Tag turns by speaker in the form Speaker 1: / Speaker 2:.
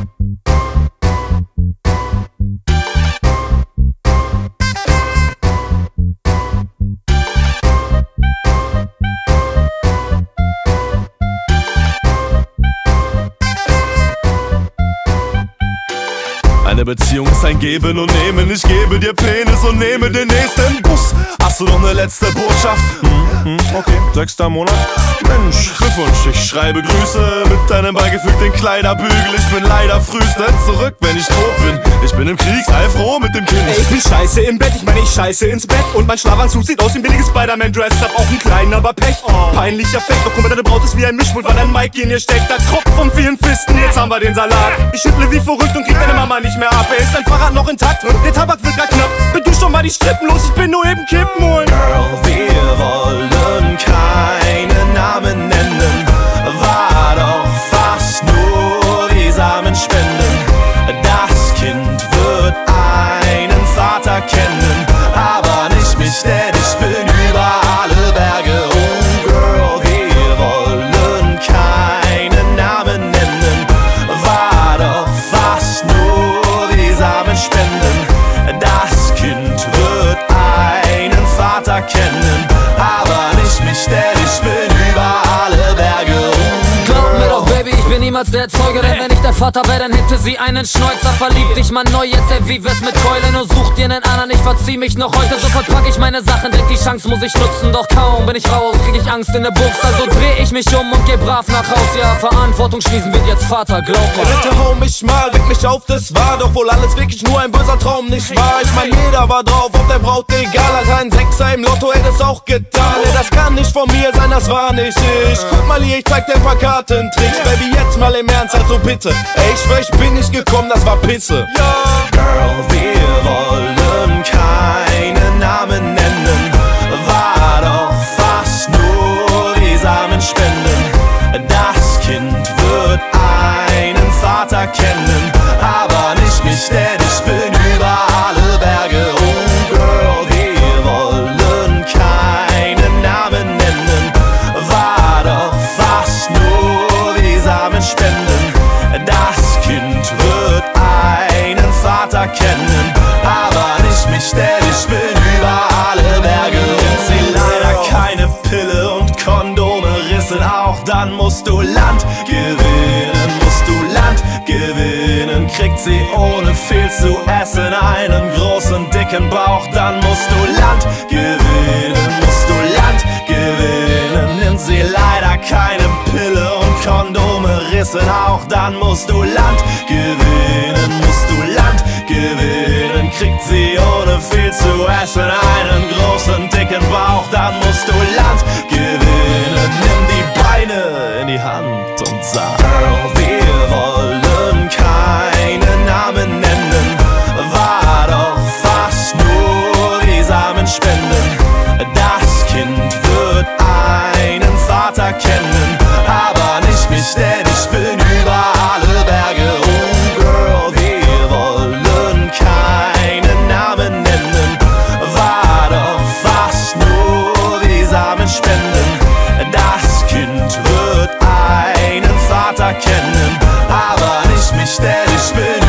Speaker 1: Eine Beziehung ist ein Geben und Nehmen. Ich gebe dir Penis und nehme den nächsten Bus. Hast du noch eine letzte Botschaft? Okay, 6. Monat. Mensch, Glückwunsch, ich schreibe Grüße mit deinem beigefügten Kleiderbügel. Ich bin leider frühestens zurück, wenn ich tot bin. Ich bin im Krieg, sei froh mit dem Kind.
Speaker 2: Ey, ich bin scheiße im Bett, ich meine ich scheiße ins Bett. Und mein Schlafanzug sieht aus wie ein billiges Spider-Man-Dress. Hab auch einen kleinen, aber Pech. Peinlicher Fake, doch guck mal, deine Braut ist wie ein Mischmund, weil ein Mike in ihr steckt. Da Tropfen von vielen Fisten, jetzt haben wir den Salat. Ich schüttle wie verrückt und krieg deine Mama nicht mehr ab. Ist dein Fahrrad noch intakt? Der Tabak wird grad knapp. Bin du schon mal die Strippen los? Ich bin nur eben Kippen holen.
Speaker 1: Girl, wir wollen keine Namen nennen. War doch fast nur die Samenspenden. Das Kind wird einen Vater kennen, aber nicht mich, denn ich bin über alle Berge. Oh Girl, wir wollen keine Namen nennen. War doch fast nur die Samenspenden. Das Kind wird einen Vater kennen, aber nicht mich, denn ich bin über alle Berge.
Speaker 3: Glaub mir doch, Baby, ich bin niemals der Zeuge, denn wenn ich der Vater wäre, dann hätte sie einen Schnäuzer. Verliebt dich mal neu, jetzt ey, wie wär's mit Keulen und such dir einen anderen, ich verzieh mich noch heute. Sofort pack ich meine Sachen, denk die Chance muss ich nutzen, doch kaum bin ich raus, krieg ich Angst in der Buchs. Also dreh ich mich um und geh brav nach Haus, ja, Verantwortung schließen wird jetzt Vater, glaub mir.
Speaker 2: Bitte hau mich mal, weck mich auf, das war doch wohl alles wirklich nur ein böser Traum, nicht wahr? Ich mein, jeder war drauf, ob der Braut egal, hat ein Sechser im Lotto, hätte es auch getan. Ey, das kann nicht von mir sein, das war nicht ich. Guck mal hier, ich zeig dir ein paar Kartentricks, Baby, jetzt mal im Ernst, also bitte. Ey, ich schwör, ich bin nicht gekommen, das war Pisse.
Speaker 1: Girl, wir wollen keine Namen nennen. War doch fast nur die Samenspenden. Das Kind wird einen Vater kennen, aber nicht mich, denn ich bin über alle Berge. Oh Girl, wir wollen keine Namen nennen. War doch fast nur die Samenspenden. Das Kind wird einen Vater kennen, aber nicht mich, denn ich bin über alle Berge. Nimmt sie leider keine Pille und Kondome rissen auch, dann musst du Land gewinnen, musst du Land gewinnen. Kriegt sie ohne viel zu essen einen großen dicken Bauch, dann musst du Land gewinnen, musst du Land gewinnen. Nimmt sie leider keine Pille und Kondome rissen auch, dann musst du Land gewinnen, musst du Land gewinnen. Kriegt sie ohne viel zu essen einen großen dicken Bauch, dann musst du Land gewinnen. Nimm die Beine in die Hand und sag: Girl, wir wollen keine Namen nennen. War doch fast nur die Samenspenden. Das Kind wird einen Vater kennen, aber nicht mich, denn ich bin über alle Berge. Oh Girl, wir wollen keine Namen nennen. War doch fast nur die Samenspenden. Das Kind wird einen Vater kennen, aber nicht mich, denn ich bin